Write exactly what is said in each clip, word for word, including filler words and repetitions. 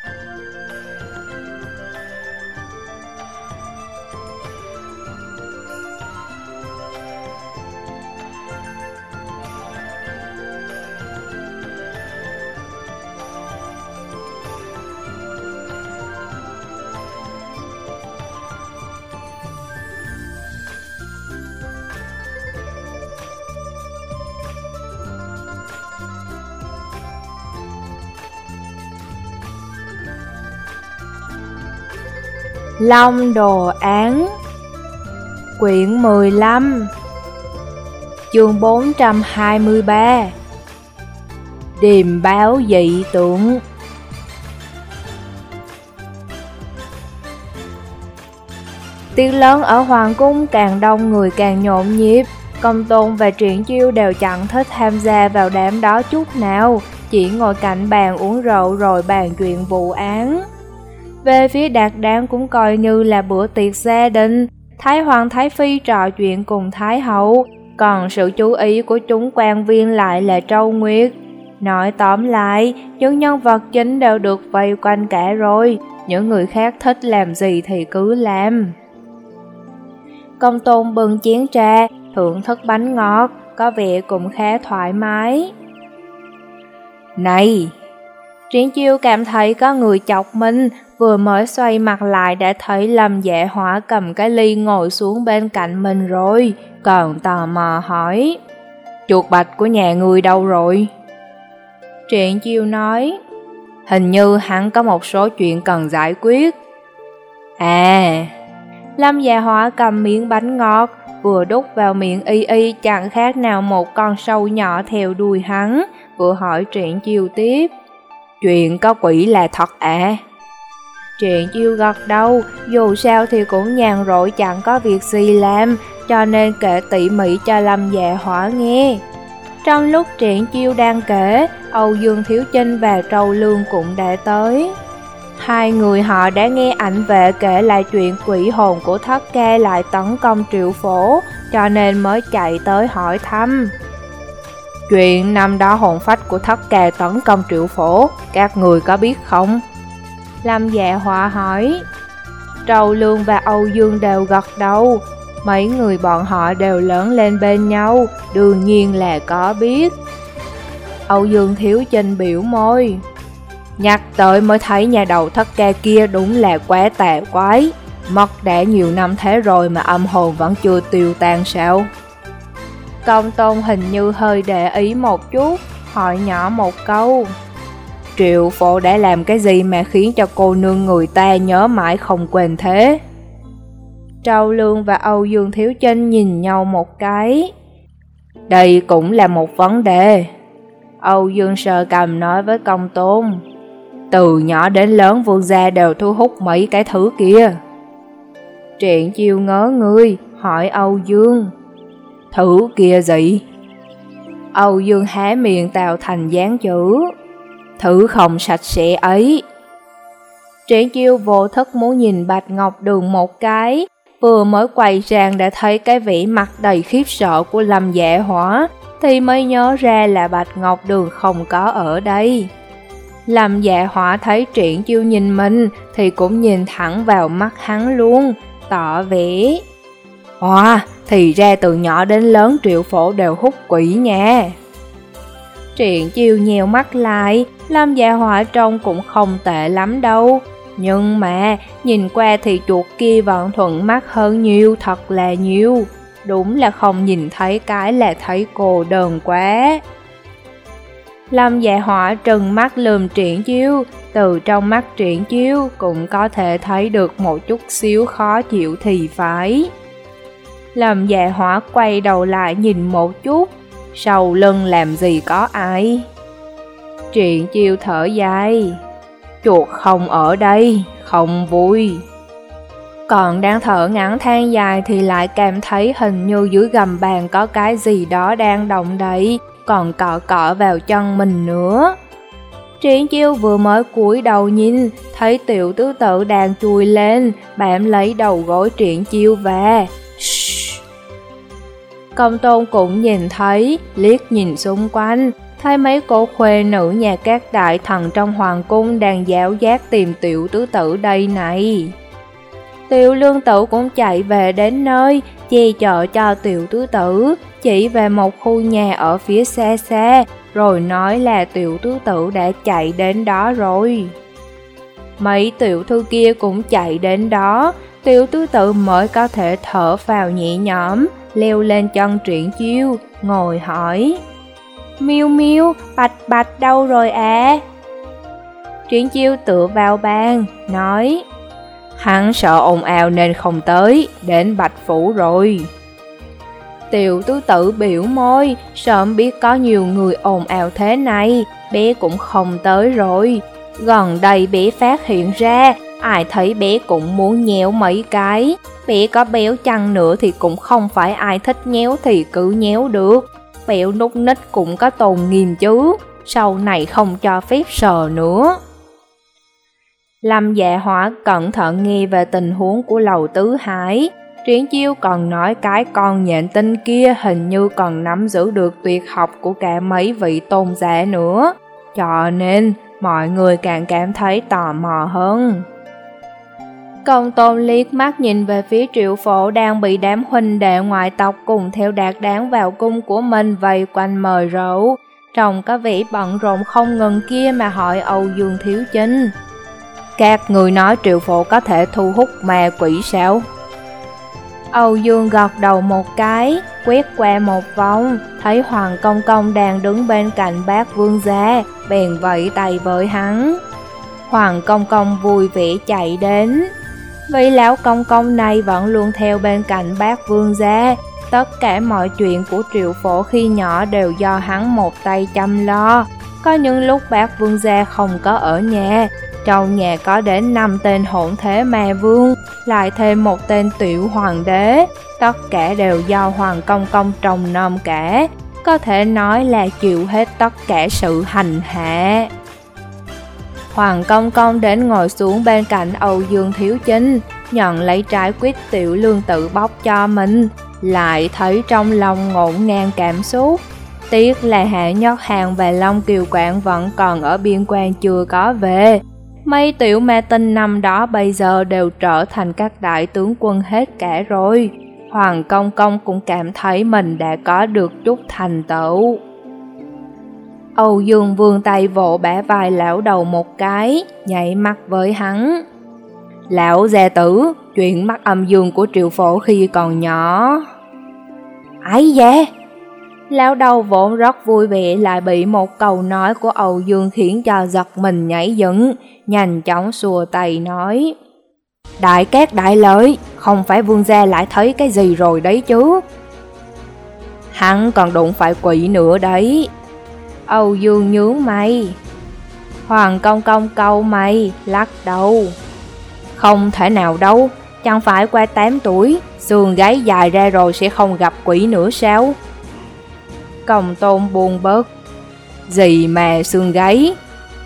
Long Đồ Án Quyển mười lăm Chương bốn trăm hai mươi ba Điềm báo dị tượng. Tiệc lớn ở Hoàng cung càng đông người càng nhộn nhịp. Công Tôn và Triển Chiêu đều chẳng thích tham gia vào đám đó chút nào, chỉ ngồi cạnh bàn uống rượu rồi bàn chuyện vụ án. Về phía Đạt Đan cũng coi như là bữa tiệc gia đình. Thái Hoàng Thái Phi trò chuyện cùng Thái Hậu, còn sự chú ý của chúng quan viên lại là Trâu Nguyệt. Nói tóm lại, những nhân vật chính đều được vây quanh cả rồi, những người khác thích làm gì thì cứ làm. Công Tôn bưng chén trà, thưởng thức bánh ngọt, có vẻ cũng khá thoải mái. Này! Triển Chiêu cảm thấy có người chọc mình, vừa mới xoay mặt lại đã thấy Lâm Dạ Hỏa cầm cái ly ngồi xuống bên cạnh mình rồi, còn tò mò hỏi: Chuột bạch của nhà người đâu rồi? Triển Chiêu nói: Hình như hắn có một số chuyện cần giải quyết. À! Lâm Dạ Hỏa cầm miếng bánh ngọt, vừa đút vào miệng y y chẳng khác nào một con sâu nhỏ theo đuôi hắn, vừa hỏi Triển Chiêu tiếp: Chuyện có quỷ là thật à? Triển Chiêu gật đầu, dù sao thì cũng nhàn rỗi chẳng có việc gì làm, cho nên kể tỉ mỉ cho Lâm Dạ Hỏa nghe. Trong lúc Triển Chiêu đang kể, Âu Dương Thiếu Chinh và Trâu Lương cũng đã tới. Hai người họ đã nghe ảnh vệ kể lại chuyện quỷ hồn của Thất Ca lại tấn công Triệu Phổ, cho nên mới chạy tới hỏi thăm. Chuyện năm đó hồn phách của Thất Ca tấn công Triệu Phổ, các người có biết không? Lâm Dạ Hỏa hỏi. Trâu Lương và Âu Dương đều gật đầu. Mấy người bọn họ đều lớn lên bên nhau, đương nhiên là có biết. Âu Dương Thiếu Chinh biểu môi. Nhắc tới mới thấy nhà đầu Thất Ca kia đúng là quá tà quái. Mất đã nhiều năm thế rồi mà âm hồn vẫn chưa tiêu tan sao? Công Tôn hình như hơi để ý một chút, hỏi nhỏ một câu. Triệu Phổ đã làm cái gì mà khiến cho cô nương người ta nhớ mãi không quên thế? Trâu Lương và Âu Dương Thiếu Chinh nhìn nhau một cái. Đây cũng là một vấn đề. Âu Dương sờ cằm nói với Công Tôn. Từ nhỏ đến lớn vương gia đều thu hút mấy cái thứ kia. Triển Chiêu ngớ người, hỏi Âu Dương. Thứ kia gì? Âu Dương há miệng tạo thành dáng chữ. Thứ không sạch sẽ ấy. Triển Chiêu vô thức muốn nhìn Bạch Ngọc Đường một cái, vừa mới quay sang đã thấy cái vẻ mặt đầy khiếp sợ của Lâm Dạ Hỏa, thì mới nhớ ra là Bạch Ngọc Đường không có ở đây. Lâm Dạ Hỏa thấy Triển Chiêu nhìn mình thì cũng nhìn thẳng vào mắt hắn luôn, tỏ vẻ. Wow, thì ra từ nhỏ đến lớn Triệu Phổ đều hút quỷ nha. Triển Chiêu nheo mắt lại, Lâm Dạ Hỏa trông cũng không tệ lắm đâu. Nhưng mà, nhìn qua thì chuột kia vẫn thuận mắt hơn nhiều, thật là nhiều. Đúng là không nhìn thấy cái là thấy cô đơn quá. Lâm Dạ Hỏa trừng mắt lườm Triển Chiêu, từ trong mắt Triển Chiêu cũng có thể thấy được một chút xíu khó chịu thì phải. Lâm Dạ Hỏa quay đầu lại nhìn một chút, sau lưng làm gì có ai. Triển Chiêu thở dài. Chuột không ở đây, không vui. Còn đang thở ngắn than dài thì lại cảm thấy hình như dưới gầm bàn có cái gì đó đang động đậy, còn cọ cọ vào chân mình nữa. Triển Chiêu vừa mới cúi đầu nhìn, thấy Tiểu Tứ Tự đang chui lên, bám lấy đầu gối Triển Chiêu và... Công Tôn cũng nhìn thấy, liếc nhìn xung quanh, thấy mấy cô khuê nữ nhà các đại thần trong hoàng cung đang giáo giác tìm tiểu tứ tử đây này. Tiểu lương tử cũng chạy về đến nơi, che chở cho tiểu tứ tử, chỉ về một khu nhà ở phía xa xa, rồi nói là tiểu tứ tử đã chạy đến đó rồi. Mấy tiểu thư kia cũng chạy đến đó, tiểu tứ tử mới có thể thở phào nhẹ nhõm, leo lên chân Triển Chiêu, ngồi hỏi: Miu Miu, Bạch Bạch đâu rồi à? Triển Chiêu tựa vào bàn, nói: Hắn sợ ồn ào nên không tới, đến Bạch Phủ rồi. Tiểu tứ tử biểu môi, sớm biết có nhiều người ồn ào thế này, bé cũng không tới rồi. Gần đây bé phát hiện ra, ai thấy bé cũng muốn nhéo mấy cái. Bé có béo chăng nữa thì cũng không phải ai thích nhéo thì cứ nhéo được. Béo nút nít cũng có tôn nghiêm chứ, sau này không cho phép sờ nữa. Lâm Dạ Hỏa cẩn thận nghe về tình huống của Lầu Tứ Hải. Triển Chiêu còn nói cái con nhện tinh kia hình như còn nắm giữ được tuyệt học của cả mấy vị tôn giả nữa, cho nên mọi người càng cảm thấy tò mò hơn. Công Tôn liếc mắt nhìn về phía Triệu Phổ đang bị đám huynh đệ ngoại tộc cùng theo Đạt Đáng vào cung của mình vây quanh mời rượu, trông có vẻ bận rộn không ngừng kia mà hỏi Âu Dương Thiếu Chinh: Các người nói Triệu Phổ có thể thu hút ma quỷ sao? Âu Dương gật đầu một cái, quét qua một vòng, thấy Hoàng Công Công đang đứng bên cạnh Bác Vương gia, bèn vẫy tay với hắn. Hoàng Công Công vui vẻ chạy đến. Vị lão công công này vẫn luôn theo bên cạnh Bác Vương gia, tất cả mọi chuyện của Triệu Phổ khi nhỏ đều do hắn một tay chăm lo. Có những lúc Bác Vương gia không có ở nhà, trong nhà có đến năm tên hỗn thế ma vương, lại thêm một tên tiểu hoàng đế, tất cả đều do Hoàng Công Công trông nom cả, có thể nói là chịu hết tất cả sự hành hạ. Hoàng Công Công đến ngồi xuống bên cạnh Âu Dương Thiếu Chinh, nhận lấy trái quýt tiểu lương tự bóc cho mình, lại thấy trong lòng ngổn ngang cảm xúc. Tiếc là Hạ Nhất Hàng và Long Kiều Quảng vẫn còn ở biên quan chưa có về. Mấy tiểu ma tinh năm đó bây giờ đều trở thành các đại tướng quân hết cả rồi. Hoàng Công Công cũng cảm thấy mình đã có được chút thành tựu. Âu Dương vươn tay vỗ bả vai lão đầu một cái, nhảy mắt với hắn: Lão gia tử, chuyện mắc âm dương của Triệu Phổ khi còn nhỏ. Ái da! Lão đầu vốn rất vui vẻ, lại bị một câu nói của Âu Dương khiến cho giật mình nhảy dựng, nhanh chóng xua tay nói: Đại cát đại lợi, không phải vương gia lại thấy cái gì rồi đấy chứ? Hắn còn đụng phải quỷ nữa đấy. Âu Dương nhướng mày. Hoàng Công Công cau mày, lắc đầu: Không thể nào đâu, chẳng phải qua tám tuổi, xương gáy dài ra rồi sẽ không gặp quỷ nữa sao? Công Tôn buồn bớt: Gì mà xương gáy?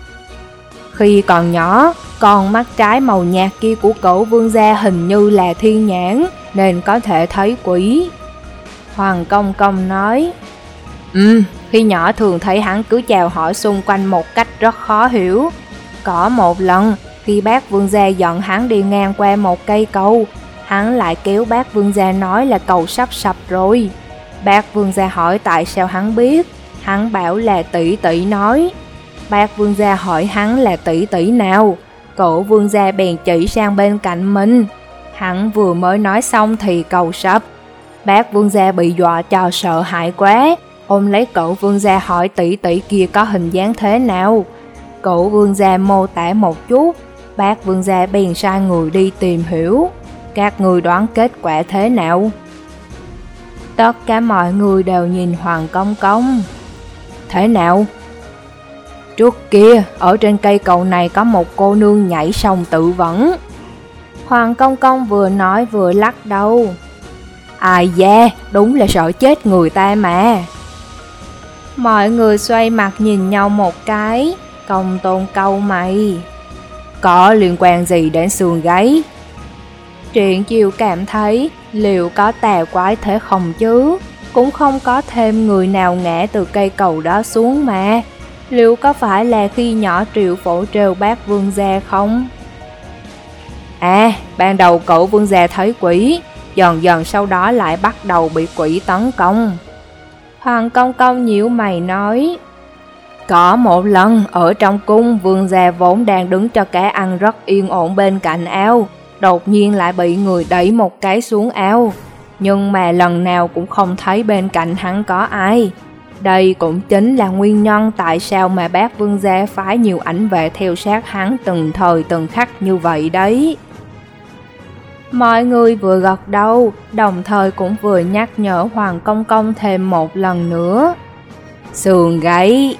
Khi còn nhỏ, con mắt trái màu nhạt kia của cậu vương gia hình như là thiên nhãn, nên có thể thấy quỷ. Hoàng Công Công nói: Ừ, khi nhỏ thường thấy hắn cứ chào hỏi xung quanh một cách rất khó hiểu. Có một lần, khi Bác Vương gia dẫn hắn đi ngang qua một cây cầu, hắn lại kéo Bác Vương gia nói là cầu sắp sập rồi. Bác Vương gia hỏi tại sao hắn biết, hắn bảo là tỷ tỷ nói. Bác Vương gia hỏi hắn là tỷ tỷ nào, cổ vương gia bèn chỉ sang bên cạnh mình. Hắn vừa mới nói xong thì cầu sập. Bác Vương gia bị dọa cho sợ hãi quá, ôm lấy cậu vương gia hỏi tỷ tỷ kia có hình dáng thế nào. Cậu vương gia mô tả một chút, Bác Vương gia bèn sai người đi tìm hiểu. Các người đoán kết quả thế nào? Tất cả mọi người đều nhìn Hoàng Công Công. Thế nào? Trước kia, ở trên cây cầu này có một cô nương nhảy sông tự vẫn. Hoàng Công Công vừa nói vừa lắc đầu. Ai da, đúng là sợ chết người ta mà. Mọi người xoay mặt nhìn nhau một cái. Công Tôn cau mày: Có liên quan gì đến xương gáy? Triển Chiêu cảm thấy liệu có tà quái thế không chứ? cũng không có thêm người nào ngã từ cây cầu đó xuống mà. Liệu có phải là khi nhỏ Triệu Phổ trêu bác vương gia không? À, ban đầu cậu vương gia thấy quỷ, dần dần sau đó lại bắt đầu bị quỷ tấn công. Hoàng Công Công nhíu mày nói, có một lần ở trong cung, vương gia vốn đang đứng cho cá ăn rất yên ổn bên cạnh ao, đột nhiên lại bị người đẩy một cái xuống ao. Nhưng mà lần nào cũng không thấy bên cạnh hắn có ai. Đây cũng chính là nguyên nhân tại sao mà bác vương gia phái nhiều ảnh vệ theo sát hắn từng thời từng khắc như vậy đấy. Mọi người vừa gật đầu, đồng thời cũng vừa nhắc nhở Hoàng Công Công thêm một lần nữa. Sườn gáy.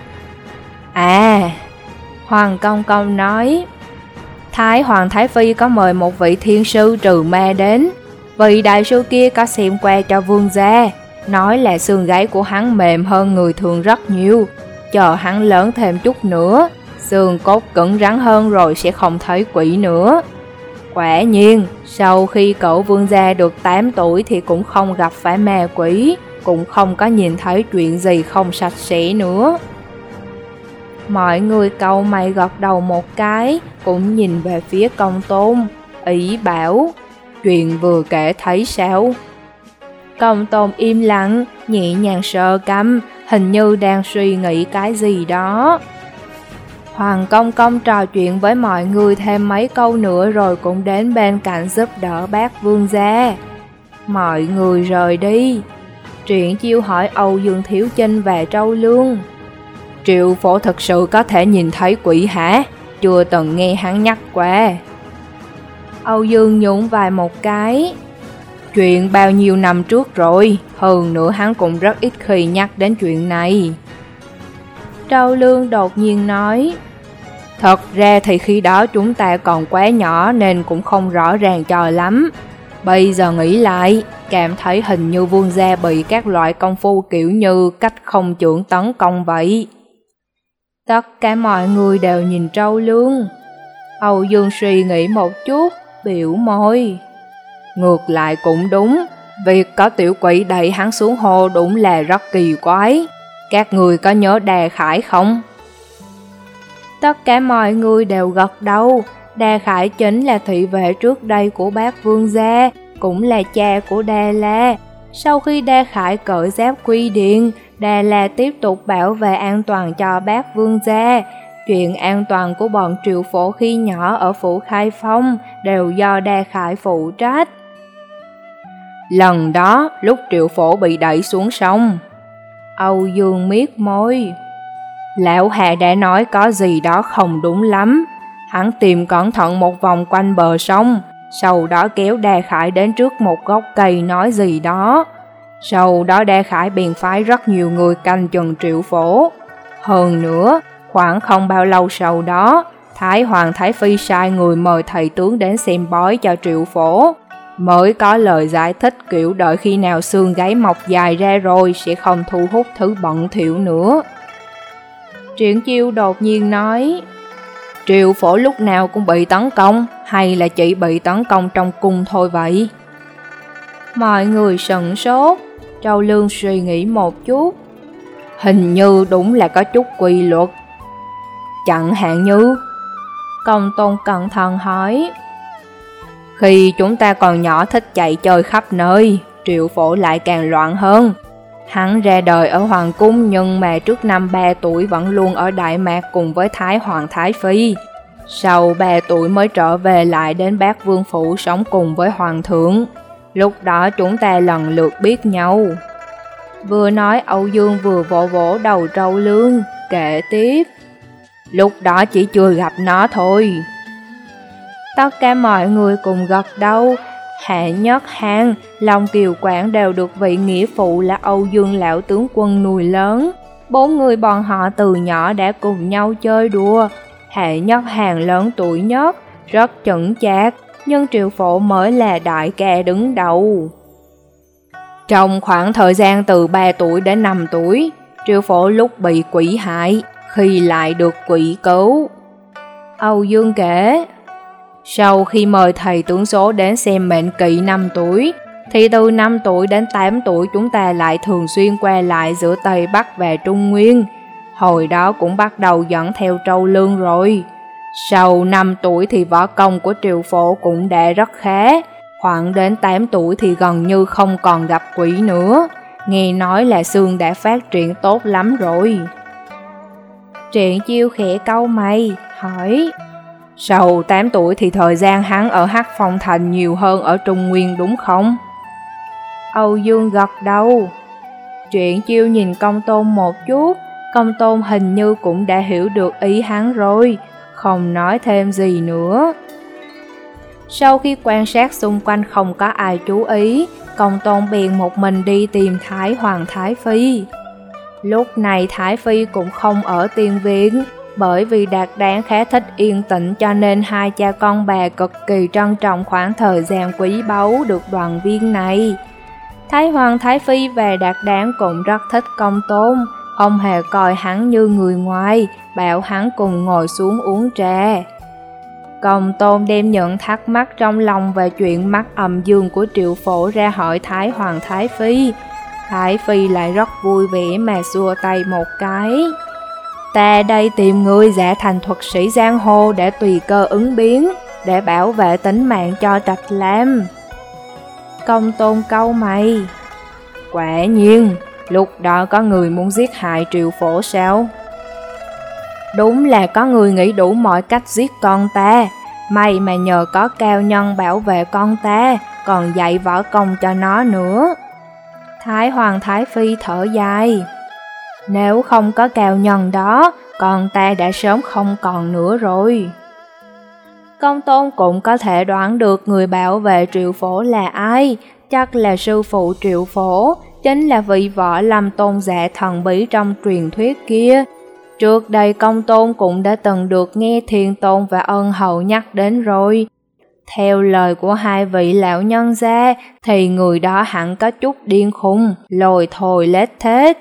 À, Hoàng Công Công nói, Thái Hoàng Thái Phi có mời một vị thiên sư trừ ma đến. Vị đại sư kia có xem qua cho vương gia, nói là xương gáy của hắn mềm hơn người thường rất nhiều. Chờ hắn lớn thêm chút nữa, xương cốt cứng rắn hơn rồi sẽ không thấy quỷ nữa. Quả nhiên, sau khi cậu vương gia được tám tuổi thì cũng không gặp phải ma quỷ, cũng không có nhìn thấy chuyện gì không sạch sẽ nữa. Mọi người cau mày gật đầu một cái, cũng nhìn về phía Công Tôn, ý bảo, chuyện vừa kể thấy sao? Công Tôn im lặng, nhẹ nhàng sờ cằm, hình như đang suy nghĩ cái gì đó. Hoàng Công Công trò chuyện với mọi người thêm mấy câu nữa rồi cũng đến bên cạnh giúp đỡ bác vương gia. Mọi người rời đi. Triển Chiêu hỏi Âu Dương Thiếu Chinh và Trâu Lương, Triệu Phổ thực sự có thể nhìn thấy quỷ hả? Chưa từng nghe hắn nhắc qua. Âu Dương nhún vai một cái. Chuyện bao nhiêu năm trước rồi, hơn nữa hắn cũng rất ít khi nhắc đến chuyện này. Trâu Lương đột nhiên nói, thật ra thì khi đó chúng ta còn quá nhỏ nên cũng không rõ ràng cho lắm. Bây giờ nghĩ lại, cảm thấy hình như vương gia bị các loại công phu kiểu như cách không chưởng tấn công vậy. Tất cả mọi người đều nhìn Trâu Lương. Âu Dương suy nghĩ một chút, biểu môi. Ngược lại cũng đúng, việc có tiểu quỷ đẩy hắn xuống hồ đúng là rất kỳ quái. Các người có nhớ Đa Khải không? Tất cả mọi người đều gật đầu. Đa Khải chính là thị vệ trước đây của bác vương gia, cũng là cha của Đa La. Sau khi Đa Khải cởi giáp quy điện, Đa La tiếp tục bảo vệ an toàn cho bác vương gia. Chuyện an toàn của bọn Triệu Phổ khi nhỏ ở phủ Khai Phong đều do Đa Khải phụ trách. Lần đó, lúc Triệu Phổ bị đẩy xuống sông, Âu Dương miết môi. Lão Hà đã nói có gì đó không đúng lắm. Hắn tìm cẩn thận một vòng quanh bờ sông, sau đó kéo Đa Khải đến trước một gốc cây nói gì đó. Sau đó Đa Khải bèn phái rất nhiều người canh chừng Triệu Phổ. Hơn nữa, khoảng không bao lâu sau đó, Thái Hoàng Thái Phi sai người mời thầy tướng đến xem bói cho Triệu Phổ. Mới có lời giải thích kiểu đợi khi nào xương gáy mọc dài ra rồi sẽ không thu hút thứ bận thiệu nữa. Triển Chiêu đột nhiên nói, Triệu Phổ lúc nào cũng bị tấn công, hay là chỉ bị tấn công trong cung thôi vậy? Mọi người sửng sốt. Trâu Lương suy nghĩ một chút. Hình như đúng là có chút quy luật. Chẳng hạn như... Công Tôn cẩn thận hỏi, khi chúng ta còn nhỏ thích chạy chơi khắp nơi, Triệu Phổ lại càng loạn hơn. Hắn ra đời ở Hoàng Cung nhưng mà trước năm ba tuổi vẫn luôn ở Đại Mạc cùng với Thái Hoàng Thái Phi. Sau ba tuổi mới trở về lại đến Bác Vương Phủ sống cùng với Hoàng thượng. Lúc đó chúng ta lần lượt biết nhau. Vừa nói Âu Dương vừa vỗ vỗ đầu Trâu Lương, kể tiếp. Lúc đó chỉ chưa gặp nó thôi. Tất cả mọi người cùng gật đầu. Hạ Nhất Hàn, Long Kiều Quảng đều được vị nghĩa phụ là Âu Dương lão tướng quân nuôi lớn. Bốn người bọn họ từ nhỏ đã cùng nhau chơi đùa. Hạ Nhất Hàn lớn tuổi nhất, rất chững chạc, nhưng Triệu Phổ mới là đại ca đứng đầu. Trong khoảng thời gian từ ba tuổi đến năm tuổi, Triệu Phổ lúc bị quỷ hại, khi lại được quỷ cứu. Âu Dương kể, sau khi mời thầy tướng số đến xem mệnh kỵ năm tuổi, thì từ năm tuổi đến tám tuổi chúng ta lại thường xuyên qua lại giữa Tây Bắc và Trung Nguyên. Hồi đó cũng bắt đầu dẫn theo Trâu Lương rồi. Sau năm tuổi thì võ công của Triệu Phổ cũng đã rất khá. Khoảng đến tám tuổi thì gần như không còn gặp quỷ nữa. Nghe nói là xương đã phát triển tốt lắm rồi. Triển Chiêu khẽ cau mày, hỏi: Sau tám tuổi thì thời gian hắn ở Hắc Phong Thành nhiều hơn ở Trung Nguyên đúng không? Âu Dương gật đầu. Triển Chiêu nhìn Công Tôn một chút. Công Tôn hình như cũng đã hiểu được ý hắn rồi, không nói thêm gì nữa. Sau khi quan sát xung quanh không có ai chú ý, Công Tôn bèn một mình đi tìm Thái Hoàng Thái Phi. Lúc này Thái Phi cũng không ở tiên viện, bởi vì Đạt Đán khá thích yên tĩnh cho nên hai cha con bà cực kỳ trân trọng khoảng thời gian quý báu được đoàn viên này. Thái Hoàng Thái Phi và Đạt Đán cũng rất thích Công Tôn, không hề coi hắn như người ngoài, bảo hắn cùng ngồi xuống uống trà. Công Tôn đem những thắc mắc trong lòng về chuyện mắt âm dương của Triệu Phổ ra hỏi Thái Hoàng Thái Phi. Thái Phi lại rất vui vẻ mà xua tay một cái. Ta đây tìm người giả thành thuật sĩ giang hồ để tùy cơ ứng biến, để bảo vệ tính mạng cho Trạch Lam. Công Tôn cau mày. Quả nhiên, lúc đó có người muốn giết hại Triệu Phổ sao? Đúng là có người nghĩ đủ mọi cách giết con ta. May mà nhờ có cao nhân bảo vệ con ta, còn dạy võ công cho nó nữa. Thái Hoàng Thái Phi thở dài. Nếu không có cao nhân đó, con ta đã sớm không còn nữa rồi. Công Tôn cũng có thể đoán được người bảo vệ Triệu Phổ là ai. Chắc là sư phụ Triệu Phổ, chính là vị võ lâm tôn giả thần bí trong truyền thuyết kia. Trước đây Công Tôn cũng đã từng được nghe Thiên Tôn và Ân Hậu nhắc đến rồi. Theo lời của hai vị lão nhân gia thì người đó hẳn có chút điên khùng, lồi thồi lết thết.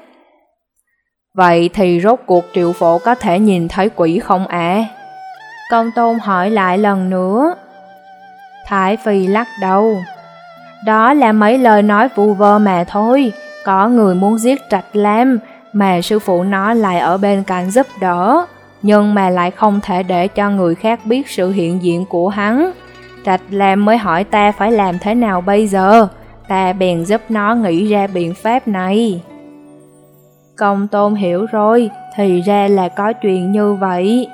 Vậy thì rốt cuộc Triệu Phổ có thể nhìn thấy quỷ không ạ? À? Công Tôn hỏi lại lần nữa. Thái Phi lắc đầu. Đó là mấy lời nói vu vơ mà thôi. Có người muốn giết Trạch Lam, mà sư phụ nó lại ở bên cạnh giúp đỡ, nhưng mà lại không thể để cho người khác biết sự hiện diện của hắn. Trạch Lam mới hỏi ta phải làm thế nào bây giờ, ta bèn giúp nó nghĩ ra biện pháp này. Công Tôn hiểu rồi, thì ra là có chuyện như vậy.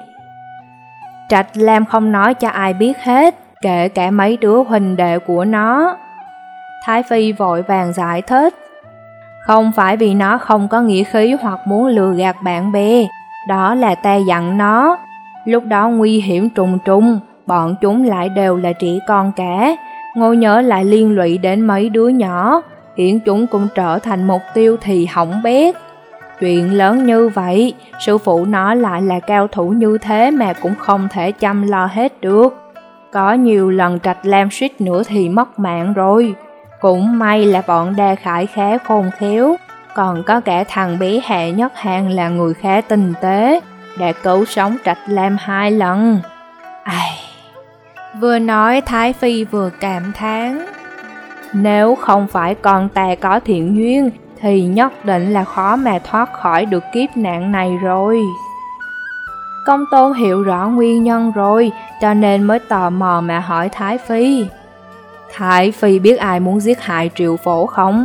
Trạch Lam không nói cho ai biết hết, kể cả mấy đứa huynh đệ của nó. Thái Phi vội vàng giải thích. Không phải vì nó không có nghĩa khí hoặc muốn lừa gạt bạn bè, đó là ta dặn nó. Lúc đó nguy hiểm trùng trùng, bọn chúng lại đều là trẻ con cả. Ngồi nhớ lại liên lụy đến mấy đứa nhỏ, khiến chúng cũng trở thành mục tiêu thì hỏng bét. Chuyện lớn như vậy, sư phụ nó lại là cao thủ như thế mà cũng không thể chăm lo hết được. Có nhiều lần Trạch Lam suýt nữa thì mất mạng rồi. Cũng may là bọn Đa Khải khá khôn khéo, còn có cả thằng bé Hạ Nhất Hàn là người khá tinh tế, đã cứu sống Trạch Lam hai lần. Ai... Vừa nói Thái Phi vừa cảm thán. Nếu không phải con ta có thiện duyên, thì nhất định là khó mà thoát khỏi được kiếp nạn này rồi. Công Tôn hiểu rõ nguyên nhân rồi, cho nên mới tò mò mà hỏi Thái Phi. Thái Phi biết ai muốn giết hại Triệu Phổ không?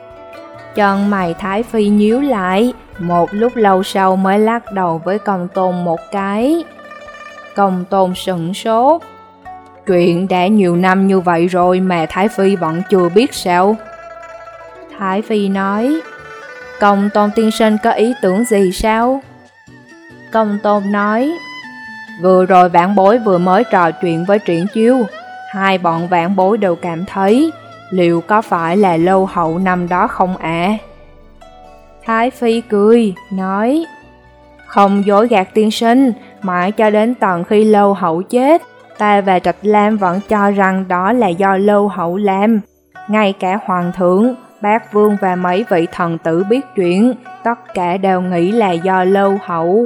Chân mày Thái Phi nhíu lại, một lúc lâu sau mới lắc đầu với Công Tôn một cái. Công Tôn sửng sốt. Chuyện đã nhiều năm như vậy rồi mà Thái Phi vẫn chưa biết sao? Thái Phi nói. Công Tôn tiên sinh có ý tưởng gì sao? Công Tôn nói. Vừa rồi vãn bối vừa mới trò chuyện với Triển Chiêu. Hai bọn vãn bối đều cảm thấy, liệu có phải là Lâu Hậu năm đó không ạ? À? Thái Phi cười, nói, không dối gạt tiên sinh, mãi cho đến tận khi Lâu Hậu chết, ta và Trạch Lam vẫn cho rằng đó là do Lâu Hậu làm. Ngay cả Hoàng thượng, Bác Vương và mấy vị thần tử biết chuyện, tất cả đều nghĩ là do Lâu Hậu.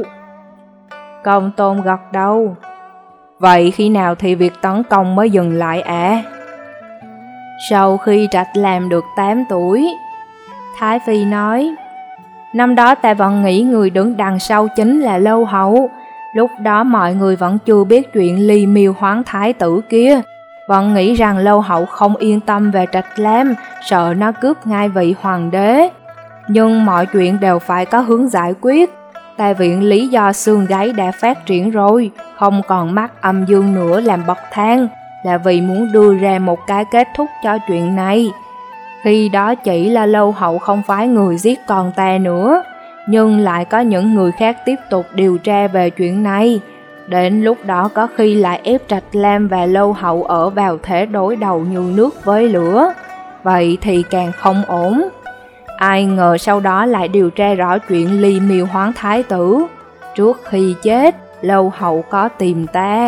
Công Tôn gật đầu. Vậy khi nào thì việc tấn công mới dừng lại ạ? À? Sau khi Trạch Lam được tám tuổi. Thái Phi nói, năm đó ta vẫn nghĩ người đứng đằng sau chính là Lâu Hậu. Lúc đó mọi người vẫn chưa biết chuyện ly miêu hoán thái tử kia, vẫn nghĩ rằng Lâu Hậu không yên tâm về Trạch Lam, sợ nó cướp ngai vị hoàng đế. Nhưng mọi chuyện đều phải có hướng giải quyết. Ta viện lý do xương gáy đã phát triển rồi, không còn mắc âm dương nữa làm bậc thang, là vì muốn đưa ra một cái kết thúc cho chuyện này. Khi đó chỉ là Lâu Hậu không phải người giết con ta nữa, nhưng lại có những người khác tiếp tục điều tra về chuyện này. Đến lúc đó có khi lại ép Trạch Lam và Lâu Hậu ở vào thế đối đầu như nước với lửa. Vậy thì càng không ổn. Ai ngờ sau đó lại điều tra rõ chuyện ly miêu hoán thái tử. Trước khi chết, Lâu Hậu có tìm ta.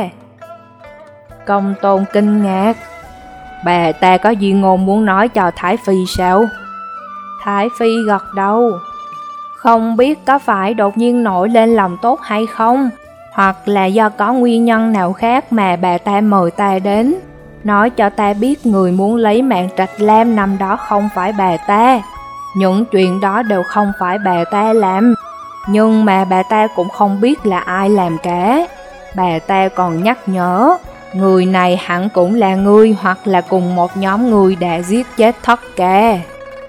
Công Tôn kinh ngạc. Bà ta có gì ngôn muốn nói cho Thái Phi sao? Thái Phi gật đầu. Không biết có phải đột nhiên nổi lên lòng tốt hay không, hoặc là do có nguyên nhân nào khác mà bà ta mời ta đến, nói cho ta biết người muốn lấy mạng Trạch Lam năm đó không phải bà ta. Những chuyện đó đều không phải bà ta làm, nhưng mà bà ta cũng không biết là ai làm cả. Bà ta còn nhắc nhở, người này hẳn cũng là người hoặc là cùng một nhóm người đã giết chết Thất Ca.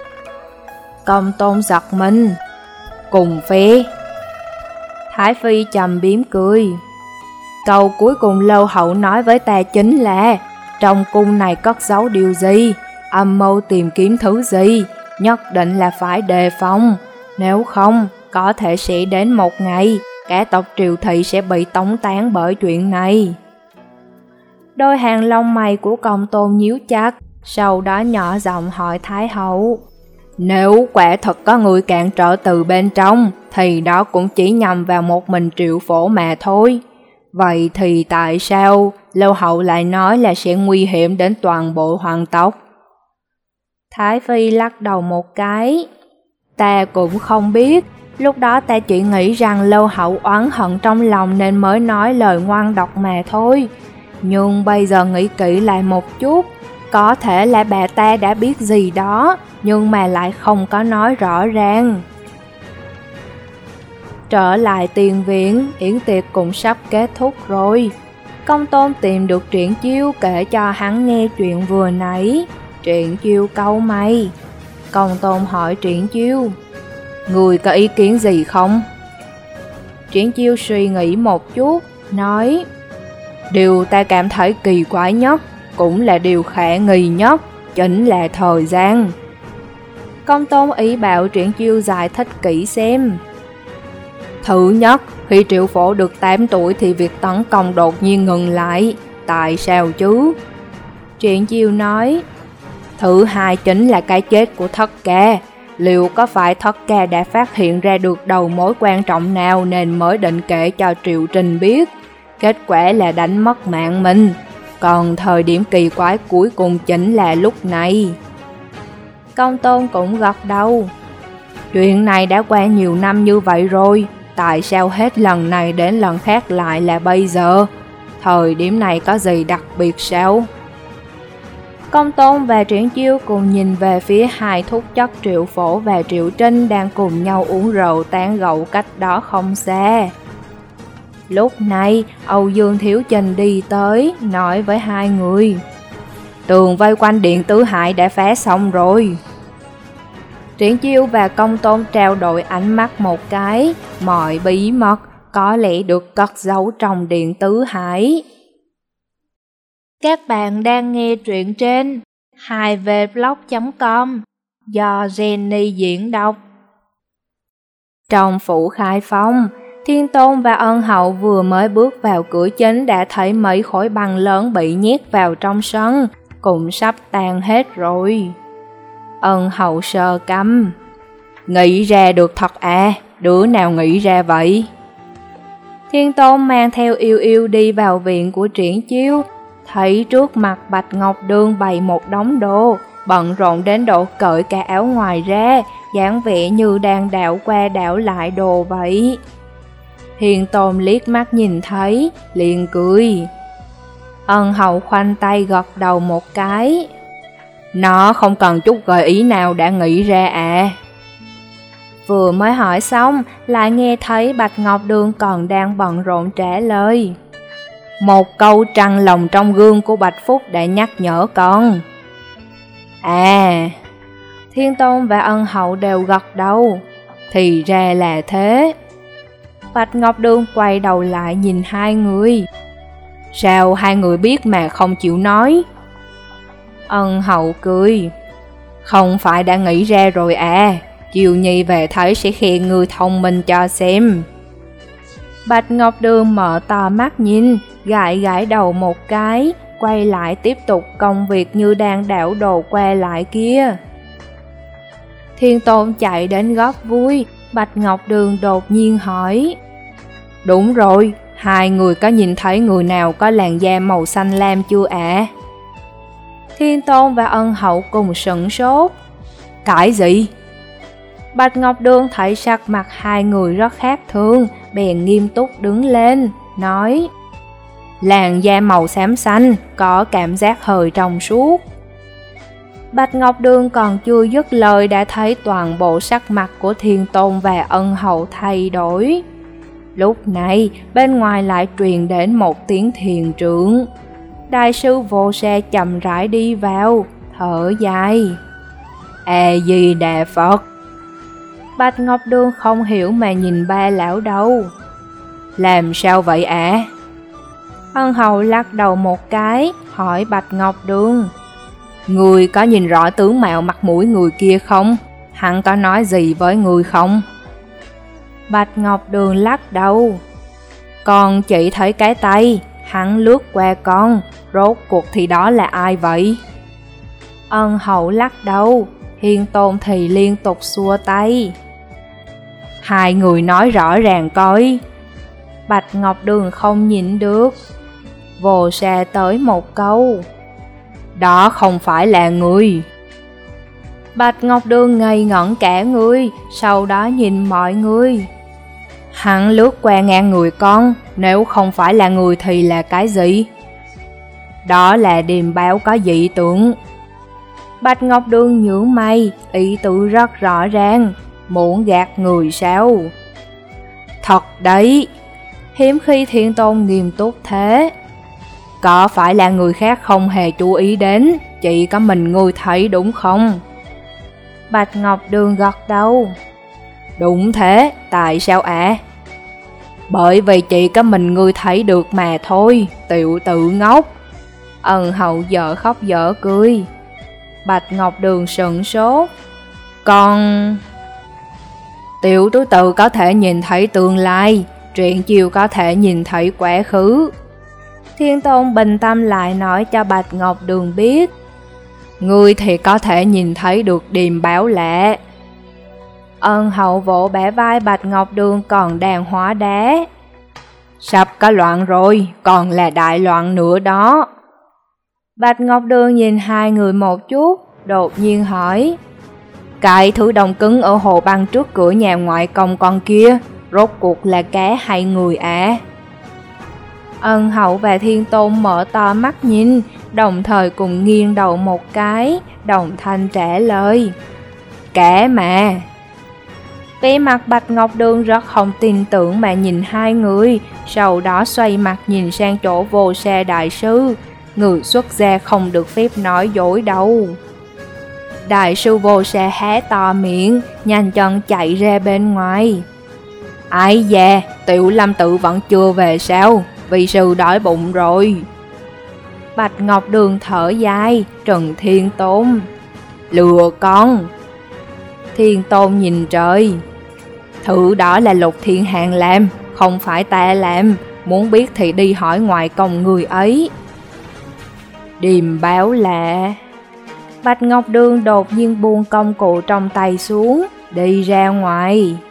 Công Tôn giật mình. Cùng phe. Thái Phi trầm biếm cười. Câu cuối cùng Lâu Hậu nói với ta chính là, trong cung này cất giấu điều gì, âm mưu tìm kiếm thứ gì, nhất định là phải đề phòng. Nếu không, có thể sẽ đến một ngày, cả tộc Triều Thị sẽ bị tống tán bởi chuyện này. Đôi hàng lông mày của Công Tôn nhíu chặt, sau đó nhỏ giọng hỏi Thái Hậu. Nếu quả thật có người cản trở từ bên trong, thì đó cũng chỉ nhằm vào một mình Triệu Phổ mà thôi. Vậy thì tại sao Lâu Hậu lại nói là sẽ nguy hiểm đến toàn bộ hoàng tộc? Thái Phi lắc đầu một cái. Ta cũng không biết, lúc đó ta chỉ nghĩ rằng Lâu Hậu oán hận trong lòng nên mới nói lời ngoan độc mà thôi. Nhưng bây giờ nghĩ kỹ lại một chút, có thể là bà ta đã biết gì đó, nhưng mà lại không có nói rõ ràng. Trở lại tiền viện, yến tiệc cũng sắp kết thúc rồi. Công Tôn tìm được Triển Chiêu kể cho hắn nghe chuyện vừa nãy. Triển Chiêu cau mày. Công Tôn hỏi Triển Chiêu, người có ý kiến gì không? Triển Chiêu suy nghĩ một chút, nói, điều ta cảm thấy kỳ quái nhất, cũng là điều khả nghi nhất, chính là thời gian. Công Tôn ý bảo Triển Chiêu giải thích kỹ xem. Thứ nhất, khi Triệu Phổ được tám tuổi thì việc tấn công đột nhiên ngừng lại. Tại sao chứ? Triển Chiêu nói, thứ hai chính là cái chết của Thất Ca. Liệu có phải Thất Ca đã phát hiện ra được đầu mối quan trọng nào nên mới định kể cho Triệu Trình biết? Kết quả là đánh mất mạng mình. Còn thời điểm kỳ quái cuối cùng chính là lúc này. Công Tôn cũng gật đầu. Chuyện này đã qua nhiều năm như vậy rồi, tại sao hết lần này đến lần khác lại là bây giờ? Thời điểm này có gì đặc biệt sao? Công Tôn và Triển Chiêu cùng nhìn về phía hai thúc chất Triệu Phổ và Triệu Trinh đang cùng nhau uống rượu tán gẫu cách đó không xa. Lúc này, Âu Dương Thiếu Trình đi tới, nói với hai người, tường vây quanh Điện Tứ Hải đã phá xong rồi. Triển Chiêu và Công Tôn trao đổi ánh mắt một cái, mọi bí mật có lẽ được cất giấu trong Điện Tứ Hải. Các bạn đang nghe truyện trên hai v blog chấm com do Jenny diễn đọc. Trong phủ Khai Phong, Thiên Tôn và Ân Hậu vừa mới bước vào cửa chính đã thấy mấy khối băng lớn bị nhét vào trong sân, cũng sắp tan hết rồi. Ân Hậu sờ cằm. Nghĩ ra được thật à, đứa nào nghĩ ra vậy? Thiên Tôn mang theo Yêu Yêu đi vào viện của Triển Chiêu, thấy trước mặt Bạch Ngọc Đường bày một đống đồ, bận rộn đến độ cởi cả áo ngoài ra, dáng vẻ như đang đảo qua đảo lại đồ vậy. Thiên Tôn liếc mắt nhìn thấy, liền cười. Ân Hậu khoanh tay gật đầu một cái. Nó không cần chút gợi ý nào đã nghĩ ra à? Vừa mới hỏi xong, lại nghe thấy Bạch Ngọc Đường còn đang bận rộn trả lời. Một câu trăng lồng trong gương của Bạch Phúc đã nhắc nhở con. À, Thiên Tôn và Ân Hậu đều gật đầu. Thì ra là thế. Bạch Ngọc Đường quay đầu lại nhìn hai người. Sao hai người biết mà không chịu nói? Ân Hậu cười. Không phải đã nghĩ ra rồi à, chiều nhi về thấy sẽ khen người thông minh cho xem. Bạch Ngọc Đường mở to mắt nhìn, gãi gãi đầu một cái, quay lại tiếp tục công việc như đang đảo đồ qua lại kia. Thiên Tôn chạy đến góp vui, Bạch Ngọc Đường đột nhiên hỏi. Đúng rồi, hai người có nhìn thấy người nào có làn da màu xanh lam chưa ạ? À? Thiên Tôn và Ân Hậu cùng sửng sốt. Cái gì? Bạch Ngọc Đường thấy sắc mặt hai người rất khác thường, bèn nghiêm túc đứng lên, nói. Làn da màu xám xanh, có cảm giác hơi trong suốt. Bạch Ngọc Đường còn chưa dứt lời đã thấy toàn bộ sắc mặt của Thiên Tôn và Ân Hậu thay đổi. Lúc này, bên ngoài lại truyền đến một tiếng thiền trượng. Đại sư Vô Xe chậm rãi đi vào, thở dài. A-di-đà Phật. Bạch Ngọc Đường không hiểu mà nhìn ba lão đầu. Làm sao vậy ạ? À? Ân Hậu lắc đầu một cái, hỏi Bạch Ngọc Đường. Người có nhìn rõ tướng mạo mặt mũi người kia không? Hắn có nói gì với người không? Bạch Ngọc Đường lắc đầu. Con chỉ thấy cái tay, hắn lướt qua con, rốt cuộc thì đó là ai vậy? Ân Hậu lắc đầu, Thiên Tôn thì liên tục xua tay. Hai người nói rõ ràng coi. Bạch Ngọc Đường không nhịn được. Vô Xe tới một câu. Đó không phải là người. Bạch Ngọc Đường ngây ngẩn cả người, sau đó nhìn mọi người. Hắn lướt qua ngang người con, nếu không phải là người thì là cái gì? Đó là điềm báo có dị tượng. Bạch Ngọc Đường nhướng mày, ý tứ rất rõ ràng, muốn gạt người sao? Thật đấy, hiếm khi Thiên Tôn nghiêm túc thế. Có phải là người khác không hề chú ý đến, chỉ có mình ngươi thấy đúng không? Bạch Ngọc Đường gật đầu. Đúng thế, tại sao ạ? À? Bởi vì chỉ có mình ngươi thấy được mà thôi, tiểu tự ngốc. Ân Hậu dở khóc dở cười. Bạch Ngọc Đường sững sốt. Còn... Tiểu tứ tự có thể nhìn thấy tương lai, truyện chiều có thể nhìn thấy quá khứ. Thiên Tôn bình tâm lại nói cho Bạch Ngọc Đường biết. Ngươi thì có thể nhìn thấy được điềm báo lạ. Ân Hậu vỗ bẻ vai Bạch Ngọc Đường còn đang hóa đá. Sắp có loạn rồi, còn là đại loạn nữa đó. Bạch Ngọc Đường nhìn hai người một chút, đột nhiên hỏi. Cái thứ đồng cứng ở hồ băng trước cửa nhà ngoại công con kia, rốt cuộc là cá hay người ạ? À? Ân Hậu và Thiên Tôn mở to mắt nhìn, đồng thời cùng nghiêng đầu một cái, đồng thanh trả lời. Cá mà. Vẻ mặt Bạch Ngọc Đường rất không tin tưởng mà nhìn hai người, sau đó xoay mặt nhìn sang chỗ Vô Xe đại sư. Người xuất gia không được phép nói dối đâu. Đại sư Vô Xe há to miệng, nhanh chân chạy ra bên ngoài. Ai da, Tiểu Lâm Tự vẫn chưa về sao? Vì sư đói bụng rồi. Bạch Ngọc Đường thở dài, trừng Thiên Tôn. Lừa con. Thiên Tôn nhìn trời. Thứ đó là Lục Thiên Hàng làm, không phải ta làm. Muốn biết thì đi hỏi ngoại công người ấy. Điềm báo lạ. Bạch Ngọc Đường đột nhiên buông công cụ trong tay xuống, đi ra ngoài.